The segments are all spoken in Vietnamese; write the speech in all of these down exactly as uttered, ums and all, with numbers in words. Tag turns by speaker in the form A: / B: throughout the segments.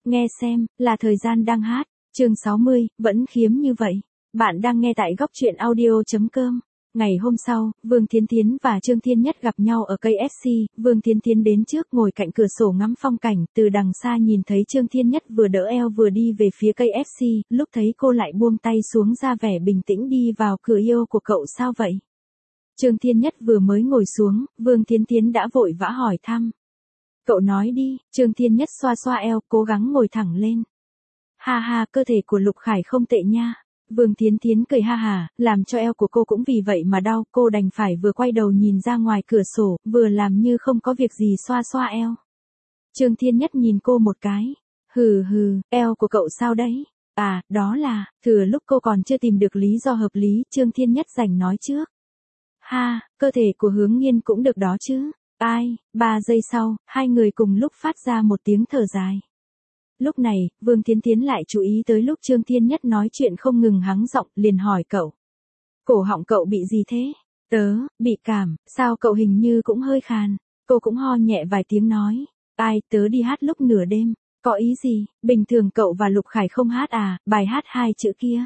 A: Nghe xem, là thời gian đang hát. Chương sáu mươi, vẫn khiếm như vậy. Bạn đang nghe tại góc truyện audio chấm com. Ngày hôm sau, Vương Thiến Thiến và Trương Thiên Nhất gặp nhau ở cây ép xê, Vương Thiến Thiến đến trước ngồi cạnh cửa sổ ngắm phong cảnh, từ đằng xa nhìn thấy Trương Thiên Nhất vừa đỡ eo vừa đi về phía cây ép xê, lúc thấy cô lại buông tay xuống ra vẻ bình tĩnh đi vào cửa. Yêu của cậu sao vậy? Trương Thiên Nhất vừa mới ngồi xuống, Vương Thiến Thiến đã vội vã hỏi thăm. Cậu nói đi, Trương Thiên Nhất xoa xoa eo, cố gắng ngồi thẳng lên. Ha ha, cơ thể của Lục Khải không tệ nha. Vương Thiến Thiến cười ha hà, làm cho eo của cô cũng vì vậy mà đau, cô đành phải vừa quay đầu nhìn ra ngoài cửa sổ, vừa làm như không có việc gì xoa xoa eo. Trương Thiên Nhất nhìn cô một cái. Hừ hừ, eo của cậu sao đấy? À, đó là, thừa lúc cô còn chưa tìm được lý do hợp lý, Trương Thiên Nhất rảnh nói trước. Ha, cơ thể của Hướng Nghiên cũng được đó chứ. Ai, ba giây sau, hai người cùng lúc phát ra một tiếng thở dài. Lúc này, Vương Thiến Thiến lại chú ý tới lúc Trương Thiên Nhất nói chuyện không ngừng hắng giọng, liền hỏi cậu. Cổ họng cậu bị gì thế? Tớ, bị cảm, sao cậu hình như cũng hơi khàn. Cô cũng ho nhẹ vài tiếng nói. Ai, tớ đi hát lúc nửa đêm. Có ý gì, bình thường cậu và Lục Khải không hát à, bài hát hai chữ kia.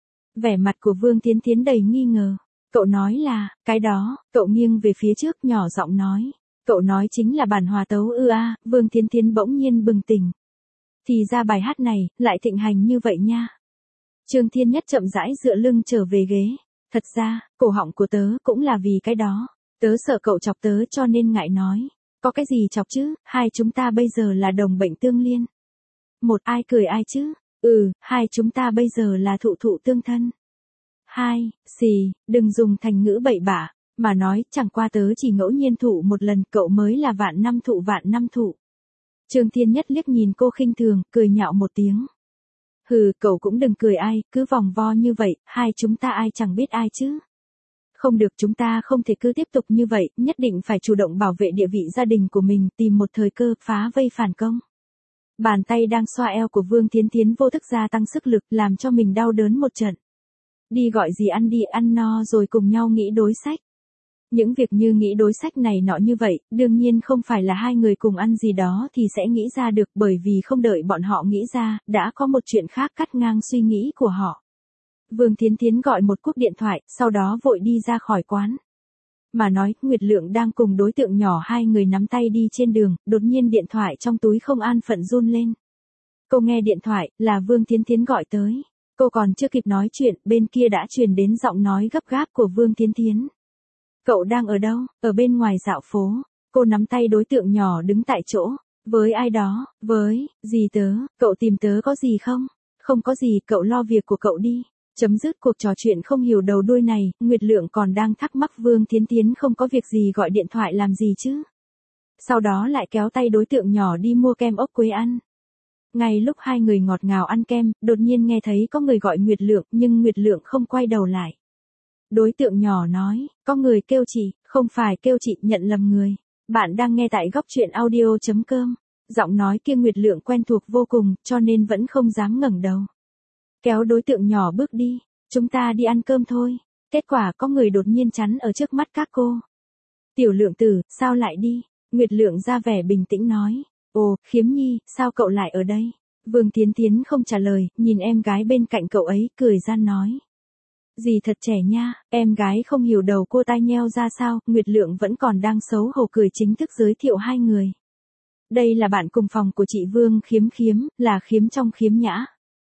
A: Vẻ mặt của Vương Thiến Thiến đầy nghi ngờ. Cậu nói là, cái đó, cậu nghiêng về phía trước nhỏ giọng nói. Cậu nói chính là bản hòa tấu ư a, à, Vương Thiến Thiến bỗng nhiên bừng tỉnh. Thì ra bài hát này, lại thịnh hành như vậy nha. Trương Thiên Nhất chậm rãi dựa lưng trở về ghế. Thật ra, cổ họng của tớ cũng là vì cái đó. Tớ sợ cậu chọc tớ cho nên ngại nói. Có cái gì chọc chứ, hai chúng ta bây giờ là đồng bệnh tương liên. Một, ai cười ai chứ? Ừ, hai chúng ta bây giờ là thụ thụ tương thân. Hai, xì, đừng dùng thành ngữ bậy bạ. Mà nói, chẳng qua tớ chỉ ngẫu nhiên thụ một lần, cậu mới là vạn năm thụ vạn năm thụ. Trương Thiên Nhất liếc nhìn cô khinh thường, cười nhạo một tiếng. Hừ, cậu cũng đừng cười ai, cứ vòng vo như vậy, hai chúng ta ai chẳng biết ai chứ. Không được, chúng ta không thể cứ tiếp tục như vậy, nhất định phải chủ động bảo vệ địa vị gia đình của mình, tìm một thời cơ, phá vây phản công. Bàn tay đang xoa eo của Vương Thiến Thiến vô thức gia tăng sức lực, làm cho mình đau đớn một trận. Đi gọi gì ăn đi, ăn no rồi cùng nhau nghĩ đối sách. Những việc như nghĩ đối sách này nọ như vậy, đương nhiên không phải là hai người cùng ăn gì đó thì sẽ nghĩ ra được, bởi vì không đợi bọn họ nghĩ ra, đã có một chuyện khác cắt ngang suy nghĩ của họ. Vương Thiến Thiến gọi một cuộc điện thoại, sau đó vội đi ra khỏi quán. Mà nói, Nguyệt Lượng đang cùng đối tượng nhỏ hai người nắm tay đi trên đường, đột nhiên điện thoại trong túi không an phận run lên. Cô nghe điện thoại, là Vương Thiến Thiến gọi tới. Cô còn chưa kịp nói chuyện, bên kia đã truyền đến giọng nói gấp gáp của Vương Thiến Thiến. Cậu đang ở đâu? Ở bên ngoài dạo phố. Cô nắm tay đối tượng nhỏ đứng tại chỗ. Với ai đó? Với, gì tớ, cậu tìm tớ có gì không? Không có gì, cậu lo việc của cậu đi. Chấm dứt cuộc trò chuyện không hiểu đầu đuôi này, Nguyệt Lượng còn đang thắc mắc Vương Thiến Thiến không có việc gì gọi điện thoại làm gì chứ. Sau đó lại kéo tay đối tượng nhỏ đi mua kem ốc quế ăn. Ngay lúc hai người ngọt ngào ăn kem, đột nhiên nghe thấy có người gọi Nguyệt Lượng, nhưng Nguyệt Lượng không quay đầu lại. Đối tượng nhỏ nói, có người kêu chị, không phải kêu chị, nhận lầm người. Bạn đang nghe tại góc truyện audio chấm com. Giọng nói kia Nguyệt Lượng quen thuộc vô cùng, cho nên vẫn không dám ngẩng đầu. Kéo đối tượng nhỏ bước đi, chúng ta đi ăn cơm thôi. Kết quả có người đột nhiên chắn ở trước mắt các cô. Tiểu Lượng tử, sao lại đi? Nguyệt Lượng ra vẻ bình tĩnh nói. Ồ, Khiếm Nhi, sao cậu lại ở đây? Vương Thiến Thiến không trả lời, nhìn em gái bên cạnh cậu ấy, cười gian nói. Gì thật trẻ nha, em gái không hiểu đầu cô tai nheo ra sao, Nguyệt Lượng vẫn còn đang xấu hổ cười chính thức giới thiệu hai người. Đây là bạn cùng phòng của chị Vương Khiếm Khiếm, là khiếm trong khiếm nhã.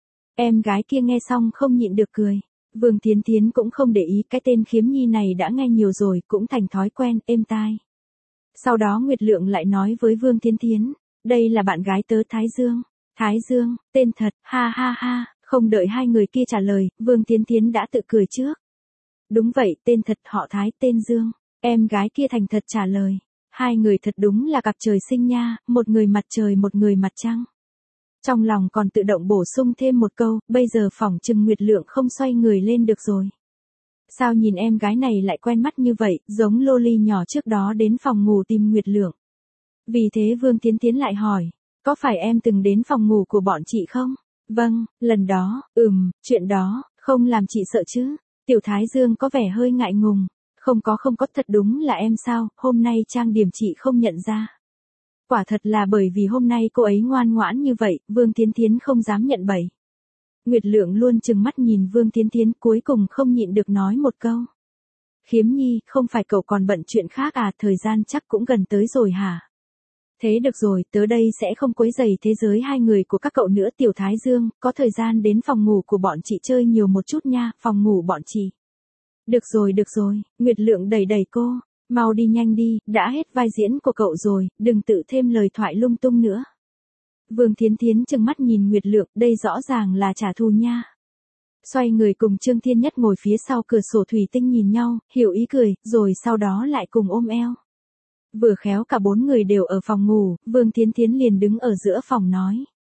A: Em gái kia nghe xong không nhịn được cười. Vương Thiến Thiến cũng không để ý, cái tên Khiếm Nhi này đã nghe nhiều rồi, cũng thành thói quen, êm tai. Sau đó Nguyệt Lượng lại nói với Vương Thiến Thiến, đây là bạn gái tớ Thái Dương. Thái Dương, tên thật, ha ha ha. Không đợi hai người kia trả lời, Vương Thiến Thiến đã tự cười trước. Đúng vậy, tên thật họ Thái, tên Dương. Em gái kia thành thật trả lời. Hai người thật đúng là cặp trời sinh nha, một người mặt trời một người mặt trăng. Trong lòng còn tự động bổ sung thêm một câu, bây giờ phỏng chừng Nguyệt Lượng không xoay người lên được rồi. Sao nhìn em gái này lại quen mắt như vậy, giống loli nhỏ trước đó đến phòng ngủ tìm Nguyệt Lượng. Vì thế Vương Thiến Thiến lại hỏi, có phải em từng đến phòng ngủ của bọn chị không? Vâng, lần đó, ừm, chuyện đó, không làm chị sợ chứ. Tiểu Thái Dương có vẻ hơi ngại ngùng. Không có không có, thật đúng là em sao, hôm nay trang điểm chị không nhận ra. Quả thật là bởi vì hôm nay cô ấy ngoan ngoãn như vậy, Vương Thiến Thiến không dám nhận bậy. Nguyệt Lượng luôn trừng mắt nhìn Vương Thiến Thiến, cuối cùng không nhịn được nói một câu. Khiếm nhi, không phải cậu còn bận chuyện khác à, thời gian chắc cũng gần tới rồi hả? Thế được rồi, tớ đây sẽ không quấy rầy thế giới hai người của các cậu nữa. Tiểu Thái Dương, có thời gian đến phòng ngủ của bọn chị chơi nhiều một chút nha, phòng ngủ bọn chị. Được rồi được rồi, Nguyệt Lượng đẩy đẩy cô, mau đi nhanh đi, đã hết vai diễn của cậu rồi, đừng tự thêm lời thoại lung tung nữa. Vương Thiến Thiến trừng mắt nhìn Nguyệt Lượng, đây rõ ràng là trả thù nha. Xoay người cùng Trương Thiên Nhất ngồi phía sau cửa sổ thủy tinh nhìn nhau, hiểu ý cười, rồi sau đó lại cùng ôm eo. Vừa khéo cả bốn người đều ở phòng ngủ, Vương Thiến Thiến liền đứng ở giữa phòng nói.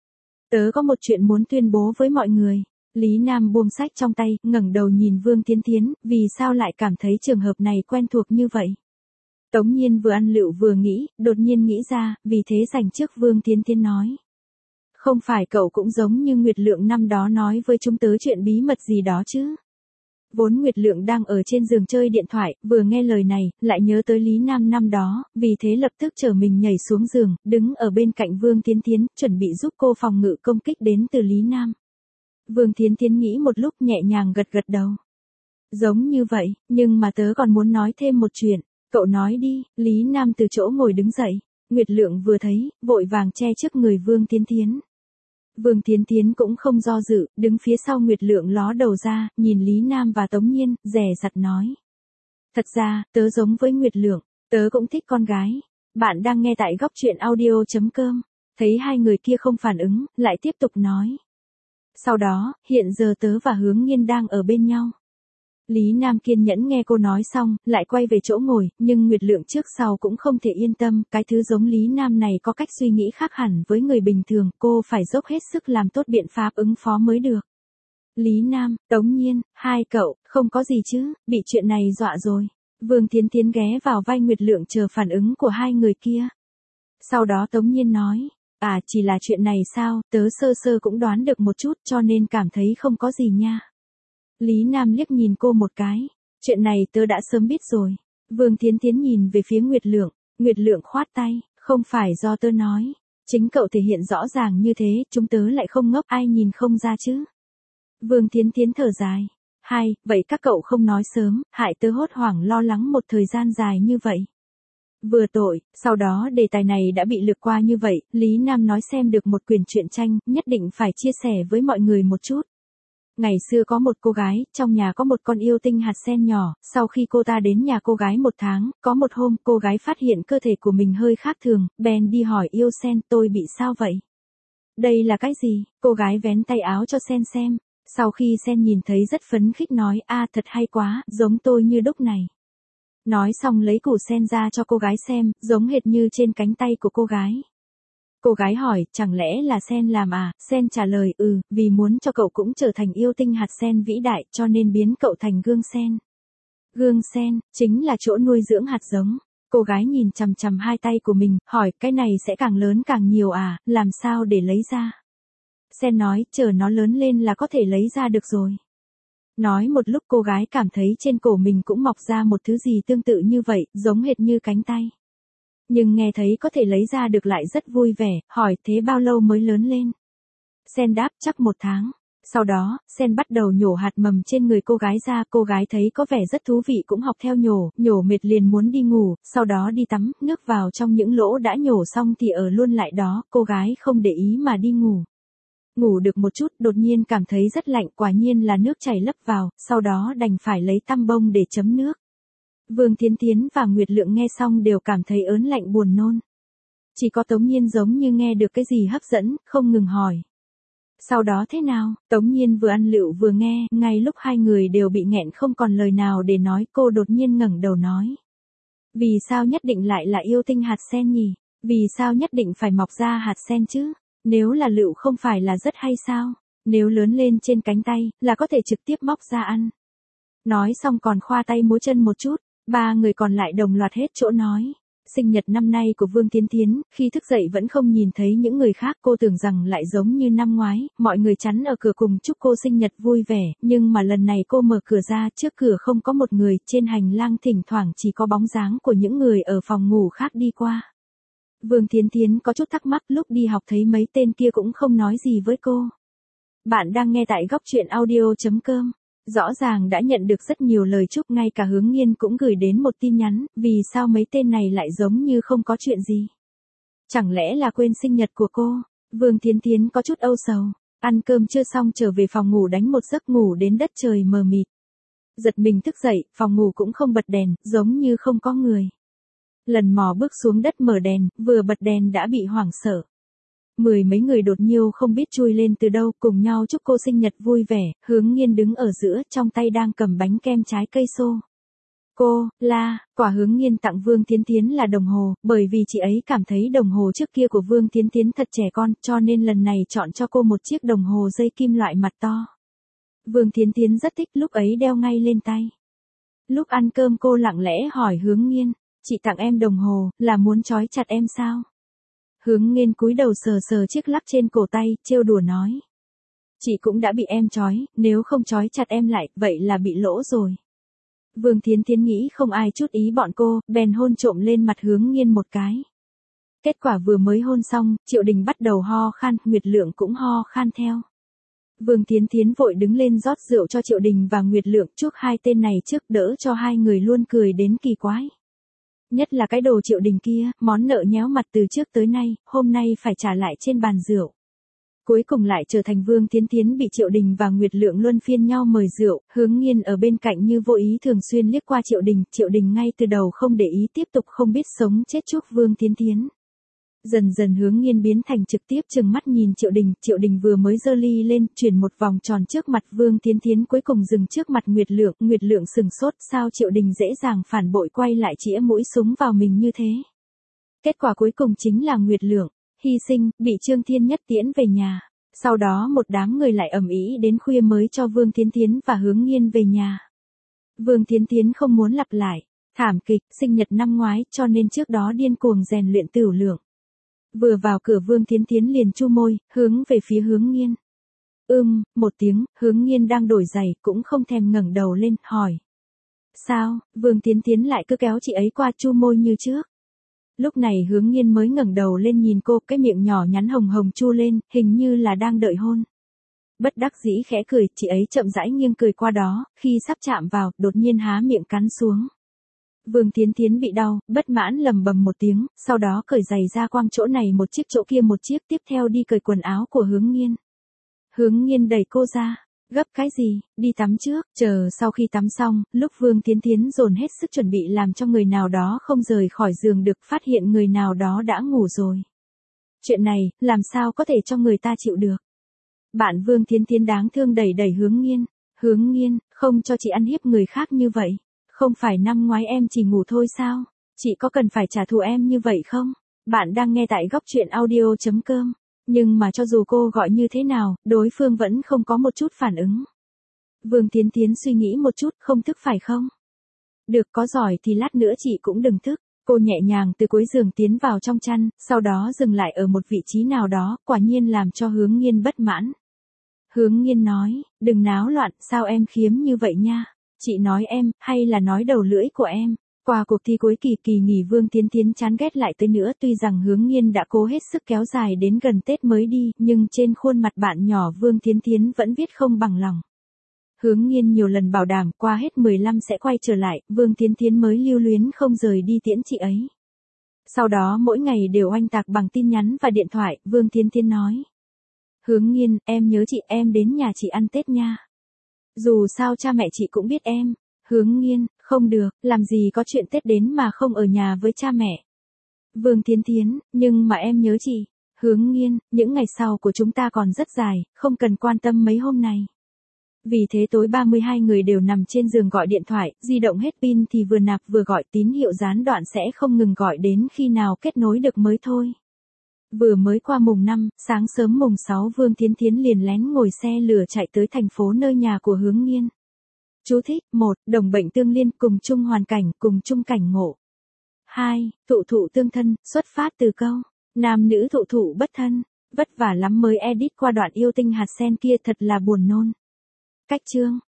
A: Tớ có một chuyện muốn tuyên bố với mọi người. Lý Nam buông sách trong tay, ngẩng đầu nhìn Vương Thiến Thiến, vì sao lại cảm thấy trường hợp này quen thuộc như vậy. Tống Nhiên vừa ăn lựu vừa nghĩ, đột nhiên nghĩ ra, vì thế dành trước Vương Thiến Thiến nói. Không phải cậu cũng giống như Nguyệt Lượng năm đó nói với chúng tớ chuyện bí mật gì đó chứ. Vốn Nguyệt Lượng đang ở trên giường chơi điện thoại, vừa nghe lời này, lại nhớ tới Lý Nam năm đó, vì thế lập tức trở mình nhảy xuống giường, đứng ở bên cạnh Vương Thiến Thiến, chuẩn bị giúp cô phòng ngự công kích đến từ Lý Nam. Vương Thiến Thiến nghĩ một lúc nhẹ nhàng gật gật đầu. Giống như vậy, nhưng mà tớ còn muốn nói thêm một chuyện, cậu nói đi. Lý Nam từ chỗ ngồi đứng dậy, Nguyệt Lượng vừa thấy, vội vàng che trước người Vương Thiến Thiến. Vương Thiến Thiến cũng không do dự, đứng phía sau Nguyệt Lượng ló đầu ra, nhìn Lý Nam và Tống Nhiên, dè dặt nói. Thật ra, tớ giống với Nguyệt Lượng, tớ cũng thích con gái. Bạn đang nghe tại góc truyện audio chấm com. Thấy hai người kia không phản ứng, lại tiếp tục nói. Sau đó, hiện giờ tớ và Hướng Nghiên đang ở bên nhau. Lý Nam kiên nhẫn nghe cô nói xong, lại quay về chỗ ngồi, nhưng Nguyệt Lượng trước sau cũng không thể yên tâm, cái thứ giống Lý Nam này có cách suy nghĩ khác hẳn với người bình thường, cô phải dốc hết sức làm tốt biện pháp ứng phó mới được. Lý Nam, Tống Nhiên, hai cậu, không có gì chứ, bị chuyện này dọa rồi. Vương Thiến Thiến ghé vào vai Nguyệt Lượng chờ phản ứng của hai người kia. Sau đó Tống Nhiên nói, à chỉ là chuyện này sao, tớ sơ sơ cũng đoán được một chút cho nên cảm thấy không có gì nha. Lý Nam liếc nhìn cô một cái, chuyện này tớ đã sớm biết rồi. Vương Thiến Thiến nhìn về phía Nguyệt Lượng, Nguyệt Lượng khoát tay, không phải do tớ nói, chính cậu thể hiện rõ ràng như thế, chúng tớ lại không ngốc, ai nhìn không ra chứ. Vương Thiến Thiến thở dài, hai, vậy các cậu không nói sớm, hại tớ hốt hoảng lo lắng một thời gian dài như vậy. Vừa tội, sau đó đề tài này đã bị lược qua như vậy, Lý Nam nói xem được một quyển truyện tranh, nhất định phải chia sẻ với mọi người một chút. Ngày xưa có một cô gái, trong nhà có một con yêu tinh hạt sen nhỏ, sau khi cô ta đến nhà cô gái một tháng, có một hôm cô gái phát hiện cơ thể của mình hơi khác thường, bèn đi hỏi yêu sen, tôi bị sao vậy? Đây là cái gì? Cô gái vén tay áo cho sen xem, sau khi sen nhìn thấy rất phấn khích nói, a thật hay quá, giống tôi như đúc này. Nói xong lấy củ sen ra cho cô gái xem, giống hệt như trên cánh tay của cô gái. Cô gái hỏi, chẳng lẽ là sen làm à? Sen trả lời, ừ, vì muốn cho cậu cũng trở thành yêu tinh hạt sen vĩ đại, cho nên biến cậu thành gương sen. Gương sen, chính là chỗ nuôi dưỡng hạt giống. Cô gái nhìn chằm chằm hai tay của mình, hỏi, cái này sẽ càng lớn càng nhiều à, làm sao để lấy ra? Sen nói, chờ nó lớn lên là có thể lấy ra được rồi. Nói một lúc cô gái cảm thấy trên cổ mình cũng mọc ra một thứ gì tương tự như vậy, giống hệt như cánh tay. Nhưng nghe thấy có thể lấy ra được lại rất vui vẻ, hỏi thế bao lâu mới lớn lên? Sen đáp chắc một tháng. Sau đó, Sen bắt đầu nhổ hạt mầm trên người cô gái ra, cô gái thấy có vẻ rất thú vị cũng học theo nhổ, nhổ mệt liền muốn đi ngủ, sau đó đi tắm, nước vào trong những lỗ đã nhổ xong thì ở luôn lại đó, cô gái không để ý mà đi ngủ. Ngủ được một chút, đột nhiên cảm thấy rất lạnh, quả nhiên là nước chảy lấp vào, sau đó đành phải lấy tăm bông để chấm nước. Vương Thiến Thiến và Nguyệt Lượng nghe xong đều cảm thấy ớn lạnh buồn nôn. Chỉ có Tống Nhiên giống như nghe được cái gì hấp dẫn, không ngừng hỏi. Sau đó thế nào? Tống Nhiên vừa ăn lựu vừa nghe, ngay lúc hai người đều bị nghẹn không còn lời nào để nói, cô đột nhiên ngẩng đầu nói. Vì sao nhất định lại là yêu tinh hạt sen nhỉ? Vì sao nhất định phải mọc ra hạt sen chứ? Nếu là lựu không phải là rất hay sao? Nếu lớn lên trên cánh tay, là có thể trực tiếp móc ra ăn. Nói xong còn khoa tay múa chân một chút, ba người còn lại đồng loạt hết chỗ nói. Sinh nhật năm nay của Vương Thiến Thiến, khi thức dậy vẫn không nhìn thấy những người khác, cô tưởng rằng lại giống như năm ngoái, mọi người chắn ở cửa cùng chúc cô sinh nhật vui vẻ, nhưng mà lần này cô mở cửa ra, trước cửa không có một người, trên hành lang thỉnh thoảng chỉ có bóng dáng của những người ở phòng ngủ khác đi qua. Vương Thiến Thiến có chút thắc mắc, lúc đi học thấy mấy tên kia cũng không nói gì với cô. Bạn đang nghe tại góc truyện audio.com. Rõ ràng đã nhận được rất nhiều lời chúc, ngay cả Hướng Nghiên cũng gửi đến một tin nhắn, vì sao mấy tên này lại giống như không có chuyện gì? Chẳng lẽ là quên sinh nhật của cô? Vương Thiến Thiến có chút âu sầu, ăn cơm chưa xong trở về phòng ngủ đánh một giấc ngủ đến đất trời mờ mịt. Giật mình thức dậy, phòng ngủ cũng không bật đèn, giống như không có người. Lần mò bước xuống đất mở đèn, vừa bật đèn đã bị hoảng sợ. Mười mấy người đột nhiêu không biết chui lên từ đâu, cùng nhau chúc cô sinh nhật vui vẻ. Hướng Nghiên đứng ở giữa, trong tay đang cầm bánh kem trái cây xô. Cô, la, quả Hướng Nghiên tặng Vương Thiến Thiến là đồng hồ, bởi vì chị ấy cảm thấy đồng hồ trước kia của Vương Thiến Thiến thật trẻ con, cho nên lần này chọn cho cô một chiếc đồng hồ dây kim loại mặt to. Vương Thiến Thiến rất thích, lúc ấy đeo ngay lên tay. Lúc ăn cơm cô lặng lẽ hỏi Hướng Nghiên, chị tặng em đồng hồ, là muốn trói chặt em sao? Hướng Nghiên cúi đầu sờ sờ chiếc lắc trên cổ tay, trêu đùa nói. Chị cũng đã bị em trói, nếu không trói chặt em lại, vậy là bị lỗ rồi. Vương Thiến Thiến nghĩ không ai chút ý bọn cô, bèn hôn trộm lên mặt Hướng Nghiên một cái. Kết quả vừa mới hôn xong, Triệu Đình bắt đầu ho khan, Nguyệt Lượng cũng ho khan theo. Vương Thiến Thiến vội đứng lên rót rượu cho Triệu Đình và Nguyệt Lượng, chúc hai tên này trước đỡ cho hai người luôn cười đến kỳ quái. Nhất là cái đồ Triệu Đình kia, món nợ nhéo mặt từ trước tới nay, hôm nay phải trả lại trên bàn rượu. Cuối cùng lại trở thành Vương Thiến Thiến bị Triệu Đình và Nguyệt Lượng luân phiên nhau mời rượu, Hướng Nghiên ở bên cạnh như vô ý thường xuyên liếc qua Triệu Đình, Triệu Đình ngay từ đầu không để ý, tiếp tục không biết sống chết chúc Vương Thiến Thiến. Dần dần Hướng Nghiên biến thành trực tiếp trừng mắt nhìn Triệu Đình, Triệu Đình vừa mới giơ ly lên, chuyển một vòng tròn trước mặt Vương Thiến Thiến, cuối cùng dừng trước mặt Nguyệt Lượng, Nguyệt Lượng sừng sốt, sao Triệu Đình dễ dàng phản bội quay lại chĩa mũi súng vào mình như thế. Kết quả cuối cùng chính là Nguyệt Lượng hy sinh, bị Trương Thiên Nhất tiễn về nhà. Sau đó một đám người lại ầm ĩ đến khuya mới cho Vương Thiến Thiến và Hướng Nghiên về nhà. Vương Thiến Thiến không muốn lặp lại thảm kịch sinh nhật năm ngoái, cho nên trước đó điên cuồng rèn luyện tửu lượng. Vừa vào cửa Vương Thiến Thiến liền chu môi, hướng về phía Hướng Nghiên. Ưm, một tiếng, Hướng Nghiên đang đổi giày, cũng không thèm ngẩng đầu lên, hỏi. Sao, Vương Thiến Thiến lại cứ kéo chị ấy qua chu môi như trước. Lúc này Hướng Nghiên mới ngẩng đầu lên nhìn cô, cái miệng nhỏ nhắn hồng hồng chu lên, hình như là đang đợi hôn. Bất đắc dĩ khẽ cười, chị ấy chậm rãi nghiêng cười qua đó, khi sắp chạm vào, đột nhiên há miệng cắn xuống. Vương Thiến Thiến bị đau, bất mãn lầm bầm một tiếng, sau đó cởi giày ra quăng chỗ này một chiếc chỗ kia một chiếc, tiếp theo đi cởi quần áo của Hướng Nghiên. Hướng Nghiên đẩy cô ra, gấp cái gì, đi tắm trước, chờ sau khi tắm xong, lúc Vương Thiến Thiến dồn hết sức chuẩn bị làm cho người nào đó không rời khỏi giường được, phát hiện người nào đó đã ngủ rồi. Chuyện này, làm sao có thể cho người ta chịu được. Bạn Vương Thiến Thiến đáng thương đẩy đẩy Hướng Nghiên, Hướng Nghiên, không cho chị ăn hiếp người khác như vậy. Không phải năm ngoái em chỉ ngủ thôi sao? Chị có cần phải trả thù em như vậy không? Bạn đang nghe tại góc truyện audio.com. Nhưng mà cho dù cô gọi như thế nào, đối phương vẫn không có một chút phản ứng. Vương Thiến Thiến suy nghĩ một chút, không thức phải không? Được, có giỏi thì lát nữa chị cũng đừng thức. Cô nhẹ nhàng từ cuối giường tiến vào trong chăn, sau đó dừng lại ở một vị trí nào đó, quả nhiên làm cho Hướng Nghiên bất mãn. Hướng Nghiên nói, đừng náo loạn, sao em khiếm như vậy nha? Chị nói em, hay là nói đầu lưỡi của em? Qua cuộc thi cuối kỳ kỳ nghỉ Vương Thiến Thiến chán ghét lại tới nữa, tuy rằng Hướng Nghiên đã cố hết sức kéo dài đến gần Tết mới đi, nhưng trên khuôn mặt bạn nhỏ Vương Thiến Thiến vẫn viết không bằng lòng. Hướng Nghiên nhiều lần bảo đảm qua hết mười lăm sẽ quay trở lại, Vương Thiến Thiến mới lưu luyến không rời đi tiễn chị ấy. Sau đó mỗi ngày đều oanh tạc bằng tin nhắn và điện thoại, Vương Thiến Thiến nói. Hướng Nghiên, em nhớ chị, em đến nhà chị ăn Tết nha. Dù sao cha mẹ chị cũng biết em. Hướng Nghiên, không được, làm gì có chuyện Tết đến mà không ở nhà với cha mẹ. Vương Thiến Thiến, nhưng mà em nhớ chị. Hướng Nghiên, những ngày sau của chúng ta còn rất dài, không cần quan tâm mấy hôm này. Vì thế tối ba mươi hai người đều nằm trên giường gọi điện thoại, di động hết pin thì vừa nạp vừa gọi, tín hiệu gián đoạn sẽ không ngừng gọi đến khi nào kết nối được mới thôi. Vừa mới qua mùng năm, sáng sớm mùng sáu Vương Thiến Thiến liền lén ngồi xe lửa chạy tới thành phố nơi nhà của Hướng Nghiên. Chú thích, một, đồng bệnh tương liên, cùng chung hoàn cảnh, cùng chung cảnh ngộ. hai, thụ thụ tương thân, xuất phát từ câu, nam nữ thụ thụ bất thân, vất vả lắm mới edit qua đoạn yêu tinh hạt sen kia, thật là buồn nôn. Cách chương,